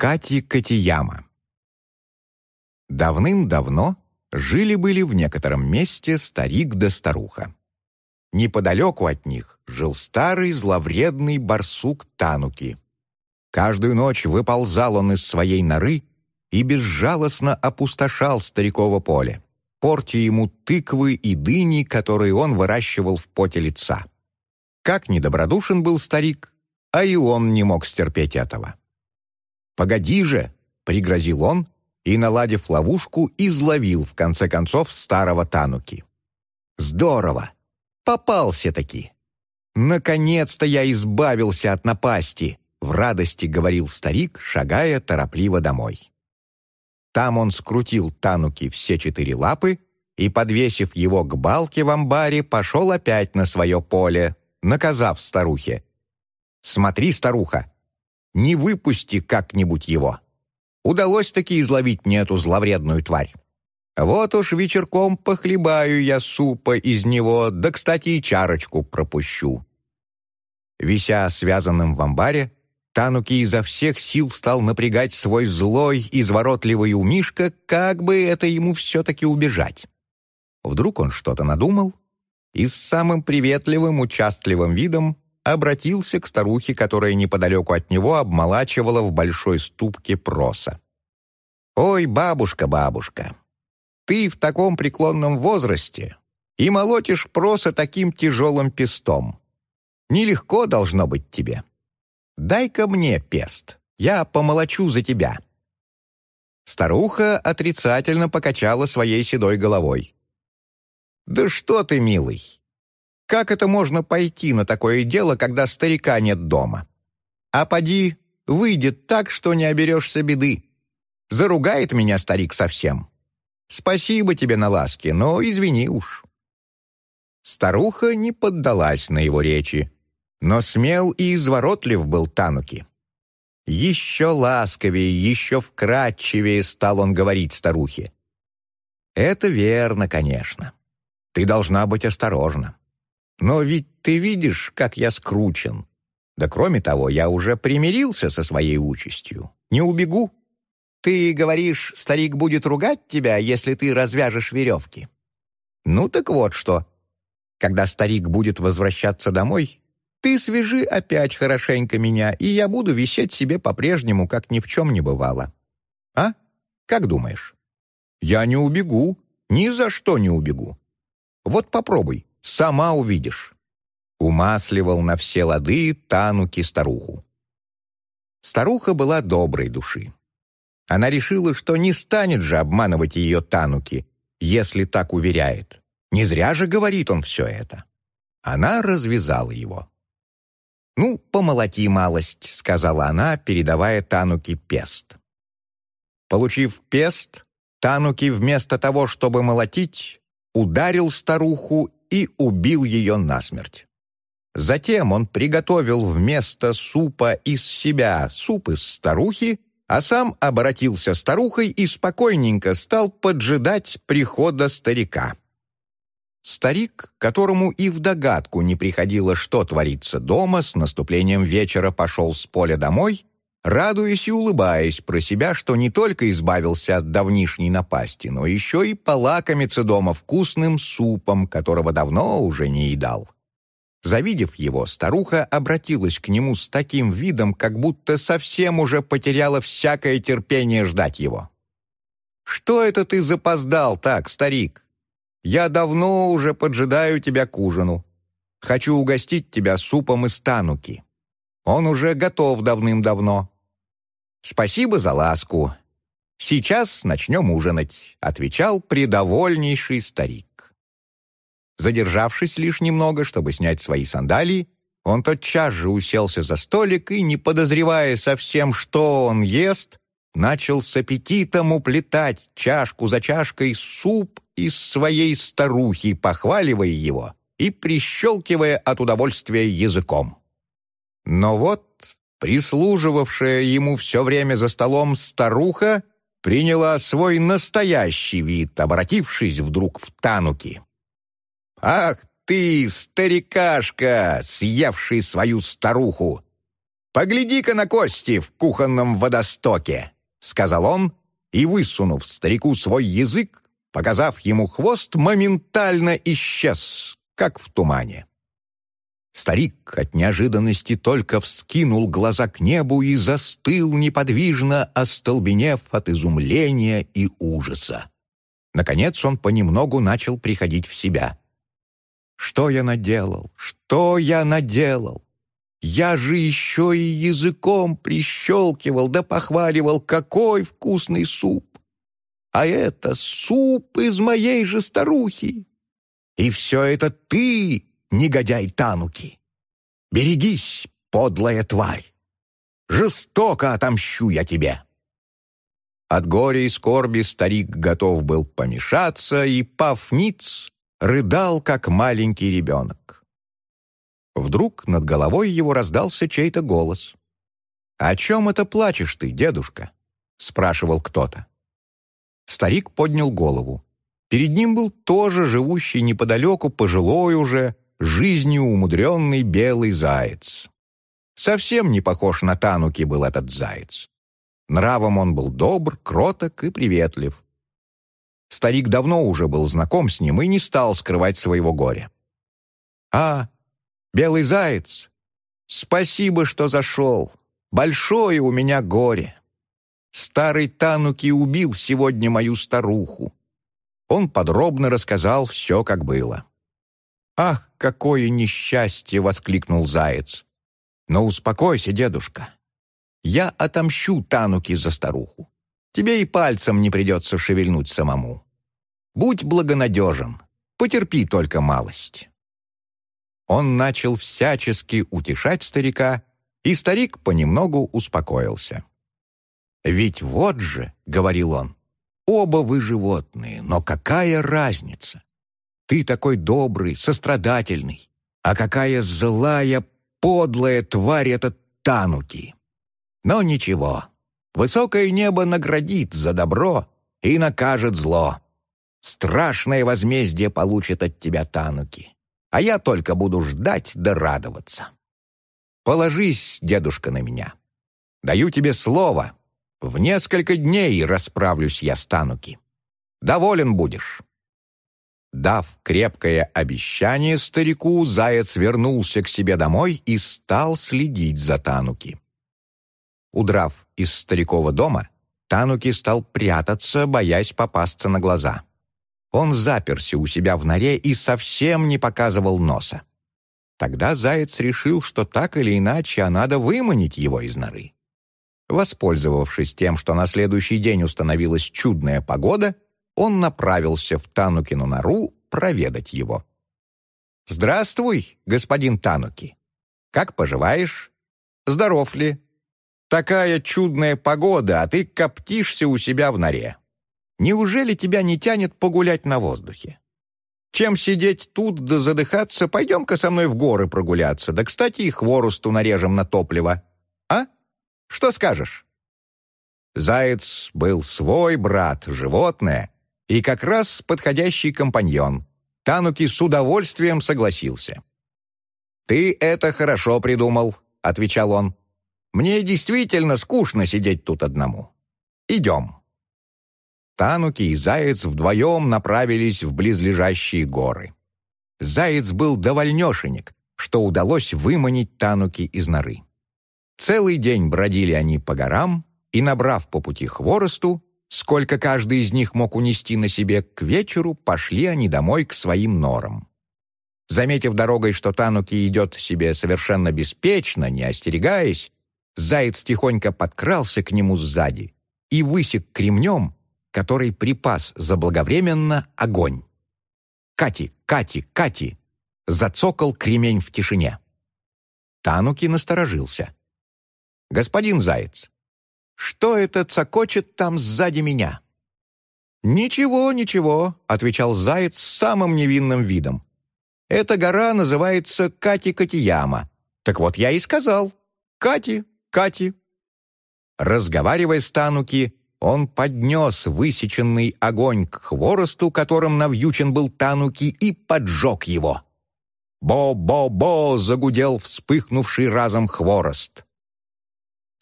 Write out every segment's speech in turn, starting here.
Кати-Катияма. Давным-давно жили-были в некотором месте старик да старуха. Неподалеку от них жил старый зловредный барсук Тануки. Каждую ночь выползал он из своей норы и безжалостно опустошал стариково поле, портя ему тыквы и дыни, которые он выращивал в поте лица. Как недобродушен был старик, а и он не мог стерпеть этого. «Погоди же!» — пригрозил он, и, наладив ловушку, изловил, в конце концов, старого Тануки. «Здорово! Попался-таки! Наконец-то я избавился от напасти!» — в радости говорил старик, шагая торопливо домой. Там он скрутил Тануки все 4 лапы и, подвесив его к балке в амбаре, пошел опять на свое поле, наказав старухе: «Смотри, старуха, не выпусти как-нибудь его. Удалось-таки изловить мне эту зловредную тварь. Вот уж вечерком похлебаю я супа из него, да, кстати, и чарочку пропущу». Вися связанным в амбаре, Тануки изо всех сил стал напрягать свой злой, изворотливый умишко, как бы это ему все-таки убежать. Вдруг он что-то надумал и с самым приветливым, участливым видом обратился к старухе, которая неподалеку от него обмолачивала в большой ступке проса. «Ой, бабушка, бабушка, ты в таком преклонном возрасте и молотишь проса таким тяжелым пестом. Нелегко должно быть тебе. Дай-ка мне пест, я помолочу за тебя». Старуха отрицательно покачала своей седой головой. «Да что ты, милый! Как это можно пойти на такое дело, когда старика нет дома? А поди, выйдет так, что не оберешься беды. Заругает меня старик совсем. Спасибо тебе на ласке, но извини уж». Старуха не поддалась на его речи, но смел и изворотлив был Тануки. Еще ласковее, еще вкрадчивее стал он говорить старухе: «Это верно, конечно. Ты должна быть осторожна. Но ведь ты видишь, как я скручен. Да кроме того, я уже примирился со своей участью. Не убегу. Ты говоришь, старик будет ругать тебя, если ты развяжешь веревки. Ну так вот что. Когда старик будет возвращаться домой, ты свяжи опять хорошенько меня, и я буду висеть себе по-прежнему, как ни в чем не бывало. А? Как думаешь?» «Я не убегу, ни за что не убегу. Вот попробуй, сама увидишь». Умасливал на все лады Тануки старуху. Старуха была доброй души. Она решила, что не станет же обманывать ее Тануки, если так уверяет. Не зря же говорит он все это. Она развязала его. «Ну, помолоти малость», — сказала она, передавая Тануки пест. Получив пест, Тануки вместо того, чтобы молотить, ударил старуху и убил ее насмерть. Затем он приготовил вместо супа из себя суп из старухи, а сам обратился старухой и спокойненько стал поджидать прихода старика. Старик, которому и в догадку не приходило, что творится дома, с наступлением вечера пошел с поля домой, радуясь и улыбаясь про себя, что не только избавился от давнишней напасти, но еще и полакомится дома вкусным супом, которого давно уже не едал. Завидев его, старуха обратилась к нему с таким видом, как будто совсем уже потеряла всякое терпение ждать его. «Что это ты запоздал так, старик? Я давно уже поджидаю тебя к ужину. Хочу угостить тебя супом из Тануки. Он уже готов давным-давно». «Спасибо за ласку. Сейчас начнем ужинать», — отвечал придовольнейший старик. Задержавшись лишь немного, чтобы снять свои сандалии, он тотчас же уселся за столик и, не подозревая совсем, что он ест, начал с аппетитом уплетать чашку за чашкой суп из своей старухи, похваливая его и прищелкивая от удовольствия языком. Но вот прислуживавшая ему все время за столом старуха приняла свой настоящий вид, обратившись вдруг в Тануки. «Ах ты, старикашка, съевший свою старуху! «Погляди-ка на кости в кухонном водостоке», — сказал он, и, высунув старику свой язык, показав ему хвост, моментально исчез, как в тумане. Старик от неожиданности только вскинул глаза к небу и застыл неподвижно, остолбенев от изумления и ужаса. Наконец он понемногу начал приходить в себя. «Что я наделал? Что я наделал? Я же еще и языком прищелкивал да похваливал, какой вкусный суп! А это суп из моей же старухи! И все это ты, негодяй Тануки! Берегись, подлая тварь! Жестоко отомщу я тебе!» От горя и скорби старик готов был помешаться, и, пав ниц, рыдал, как маленький ребенок. Вдруг над головой его раздался чей-то голос. «О чем это плачешь ты, дедушка?» — спрашивал кто-то. Старик поднял голову. Перед ним был тоже живущий неподалеку, пожилой уже, жизнью умудренный белый заяц. Совсем не похож на Тануки был этот заяц. Нравом он был добр, кроток и приветлив. Старик давно уже был знаком с ним и не стал скрывать своего горя. «А, белый заяц, спасибо, что зашел. Большое у меня горе. Старый Тануки убил сегодня мою старуху». Он подробно рассказал все, как было. «Ах, какое несчастье!» — воскликнул заяц. «Но успокойся, дедушка. Я отомщу Тануки за старуху. Тебе и пальцем не придется шевельнуть самому. Будь благонадежен, потерпи только малость». Он начал всячески утешать старика, и старик понемногу успокоился. «Ведь вот же, — говорил он, — оба вы животные, но какая разница? Ты такой добрый, сострадательный, а какая злая, подлая тварь этот Тануки! Но ничего, высокое небо наградит за добро и накажет зло. Страшное возмездие получит от тебя Тануки, а я только буду ждать да радоваться. Положись, дедушка, на меня. Даю тебе слово, в несколько дней расправлюсь я с Тануки. Доволен будешь». Дав крепкое обещание старику, заяц вернулся к себе домой и стал следить за Тануки. Удрав из старикова дома, Тануки стал прятаться, боясь попасться на глаза. Он заперся у себя в норе и совсем не показывал носа. Тогда заяц решил, что так или иначе надо выманить его из норы. Воспользовавшись тем, что на следующий день установилась чудная погода, он направился в Танукину нору проведать его. «Здравствуй, господин Тануки! Как поживаешь? Здоров ли? Такая чудная погода, а ты коптишься у себя в норе. Неужели тебя не тянет погулять на воздухе? Чем сидеть тут да задыхаться, пойдем-ка со мной в горы прогуляться, да, кстати, и хворосту нарежем на топливо. А? Что скажешь?» Заяц был свой брат, животное, и как раз подходящий компаньон. Тануки с удовольствием согласился. «Ты это хорошо придумал», — отвечал он. «Мне действительно скучно сидеть тут одному. Идем». Тануки и заяц вдвоем направились в близлежащие горы. Заяц был довольнешенек, что удалось выманить Тануки из норы. Целый день бродили они по горам и, набрав по пути хворосту, сколько каждый из них мог унести на себе, к вечеру пошли они домой к своим норам. Заметив дорогой, что Тануки идет себе совершенно беспечно, не остерегаясь, заяц тихонько подкрался к нему сзади и высек кремнем, который припас заблаговременно огонь. «Кати, Кати, Кати!» — зацокал кремень в тишине. Тануки насторожился. «Господин заяц, что это цокочет там сзади меня?» «Ничего, ничего», — отвечал заяц с самым невинным видом. «Эта гора называется Кати-Катияма. Так вот я и сказал. Кати, Кати». Разговаривая с Тануки, он поднес высеченный огонь к хворосту, которым навьючен был Тануки, и поджег его. «Бо-бо-бо!» — загудел вспыхнувший разом хворост.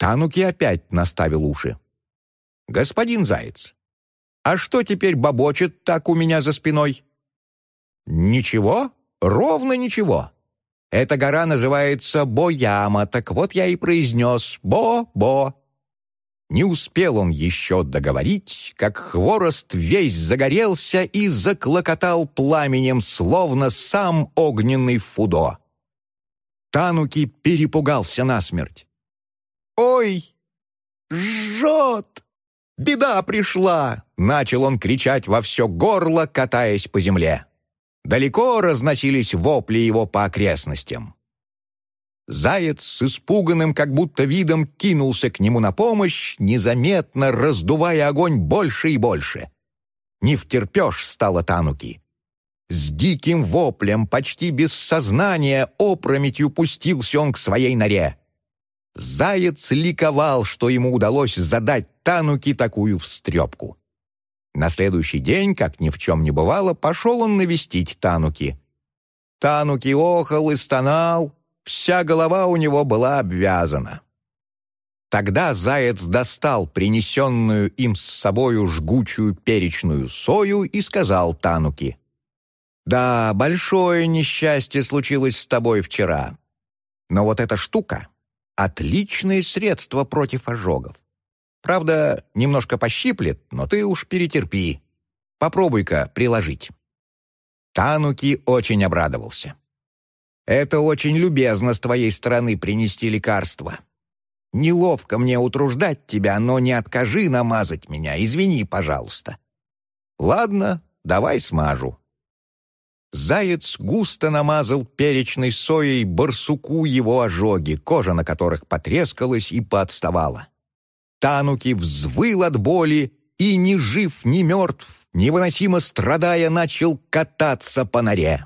Тануки опять наставил уши. «Господин Заяц, а что теперь бобочет так у меня за спиной?» «Ничего, ровно ничего. Эта гора называется Бояма, так вот я и произнес «Бо-бо». Не успел он еще договорить, как хворост весь загорелся и заклокотал пламенем, словно сам огненный Фудо. Тануки перепугался насмерть. «Ой, жжет! Беда пришла!» — начал он кричать во все горло, катаясь по земле. Далеко разносились вопли его по окрестностям. Заяц с испуганным, как будто видом, кинулся к нему на помощь, незаметно раздувая огонь больше и больше. Не втерпешь стало Тануки. С диким воплем, почти без сознания, опрометью пустился он к своей норе. Заяц ликовал, что ему удалось задать Тануки такую встрепку. На следующий день, как ни в чем не бывало, пошел он навестить Тануки. Тануки охал и стонал, вся голова у него была обвязана. Тогда заяц достал принесенную им с собою жгучую перечную сою и сказал Тануки: «Да, большое несчастье случилось с тобой вчера. Но вот эта штука — отличное средство против ожогов. Правда, немножко пощиплет, но ты уж перетерпи. Попробуй-ка приложить». Тануки очень обрадовался. «Это очень любезно с твоей стороны принести лекарство. Неловко мне утруждать тебя, но не откажи намазать меня, извини, пожалуйста». «Ладно, давай смажу». Заяц густо намазал перечной соей барсуку его ожоги, кожа на которых потрескалась и поотставала. Тануки взвыл от боли и, ни жив, ни мертв, невыносимо страдая, начал кататься по норе.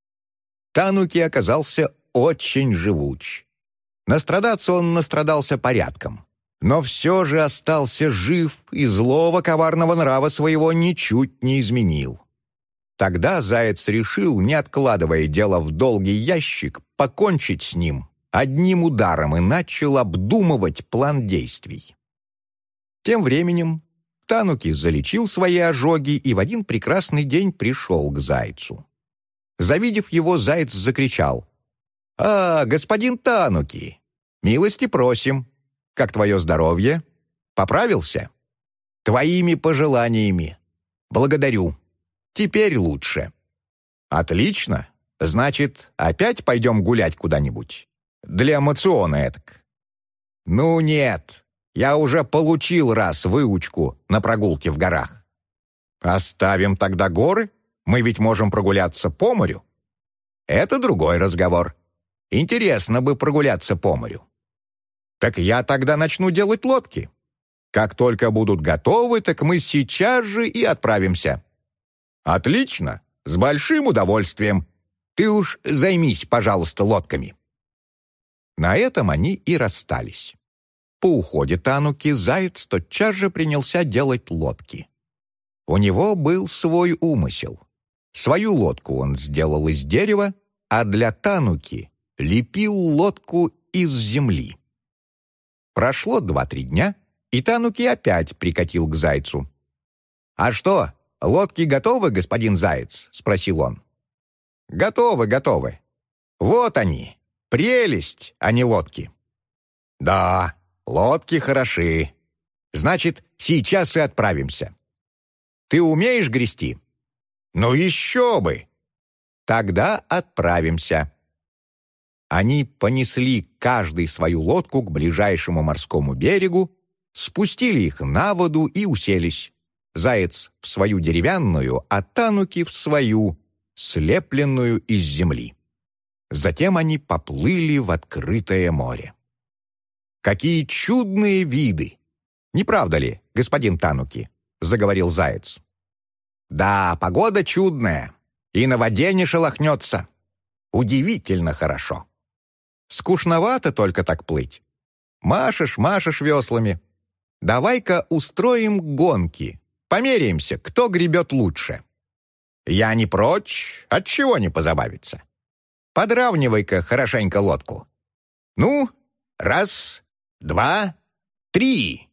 Тануки оказался очень живуч. Настрадаться он настрадался порядком, но все же остался жив и злого коварного нрава своего ничуть не изменил. Тогда заяц решил, не откладывая дело в долгий ящик, покончить с ним одним ударом и начал обдумывать план действий. Тем временем Тануки залечил свои ожоги и в один прекрасный день пришел к зайцу. Завидев его, заяц закричал: «А, господин Тануки, милости просим! Как твое здоровье? Поправился? Твоими пожеланиями. Благодарю. Теперь лучше». «Отлично. Значит, опять пойдем гулять куда-нибудь? Для моциона этак». «Ну нет. Я уже получил раз выучку на прогулке в горах». «Оставим тогда горы? Мы ведь можем прогуляться по морю». «Это другой разговор. Интересно бы прогуляться по морю». «Так я тогда начну делать лодки. Как только будут готовы, так мы сейчас же и отправимся». «Отлично, с большим удовольствием. Ты уж займись, пожалуйста, лодками». На этом они и расстались. По уходе Тануки заяц тотчас же принялся делать лодки. У него был свой умысел. Свою лодку он сделал из дерева, а для Тануки лепил лодку из земли. Прошло 2-3 дня, и Тануки опять прикатил к зайцу. «А что, лодки готовы, господин заяц?» — спросил он. «Готовы, готовы. Вот они, прелесть, а не лодки». «Да, лодки хороши. Значит, сейчас и отправимся. Ты умеешь грести?» «Ну еще бы!» «Тогда отправимся». Они понесли каждый свою лодку к ближайшему морскому берегу, спустили их на воду и уселись. Заяц в свою деревянную, а Тануки в свою, слепленную из земли. Затем они поплыли в открытое море. «Какие чудные виды! Не правда ли, господин Тануки?» — заговорил заяц. «Да, погода чудная, и на воде не шелохнется. Удивительно хорошо. Скучновато только так плыть. Машешь веслами. Давай-ка устроим гонки, померяемся, кто гребет лучше. Я не прочь, отчего не позабавиться. Подравнивай-ка хорошенько лодку. Ну, 1, 2, 3!»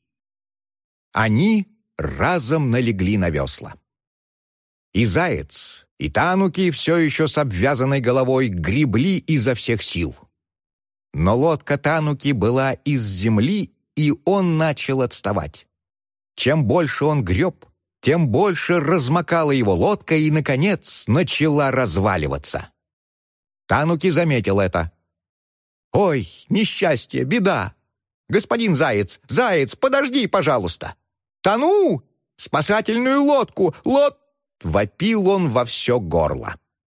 Они разом налегли на весла. И заяц, и тануки, все еще с обвязанной головой, гребли изо всех сил. Но лодка тануки была из земли, и он начал отставать. Чем больше он греб, тем больше размокала его лодка и, наконец, начала разваливаться. Тануки заметил это. «Ой, несчастье, беда! Господин Заяц, Заяц, подожди, пожалуйста! Тону! Спасательную лодку! Вопил он во все горло.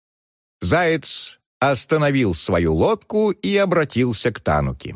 Заяц остановил свою лодку и обратился к тануки.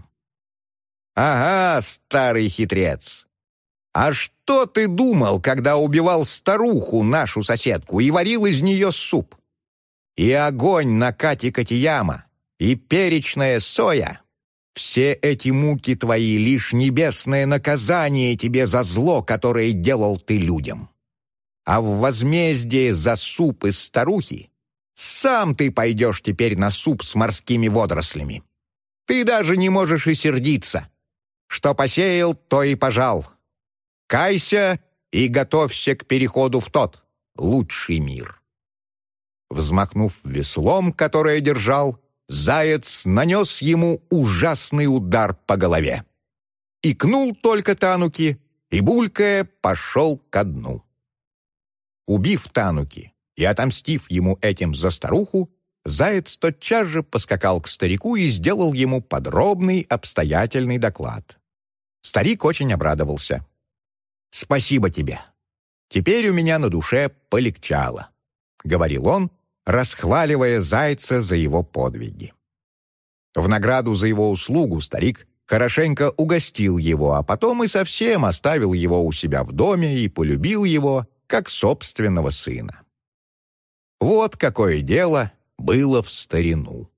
«Ага, старый хитрец! А что ты думал, когда убивал старуху, нашу соседку, и варил из нее суп? И огонь на Кати Катияма, и перечная соя — все эти муки твои — лишь небесное наказание тебе за зло, которое делал ты людям. А в возмездие за суп из старухи сам ты пойдешь теперь на суп с морскими водорослями. Ты даже не можешь и сердиться. Что посеял, то и пожал. Кайся и готовься к переходу в тот, лучший мир». Взмахнув веслом, которое держал, заяц нанес ему ужасный удар по голове. Икнул только тануки и, булькая, пошел ко дну. Убив тануки и отомстив ему этим за старуху, заяц тотчас же поскакал к старику и сделал ему подробный, обстоятельный доклад. Старик очень обрадовался. «Спасибо тебе. Теперь у меня на душе полегчало», — говорил он, расхваливая зайца за его подвиги. В награду за его услугу старик хорошенько угостил его, а потом и совсем оставил его у себя в доме и полюбил его, как собственного сына. Вот какое дело было в старину.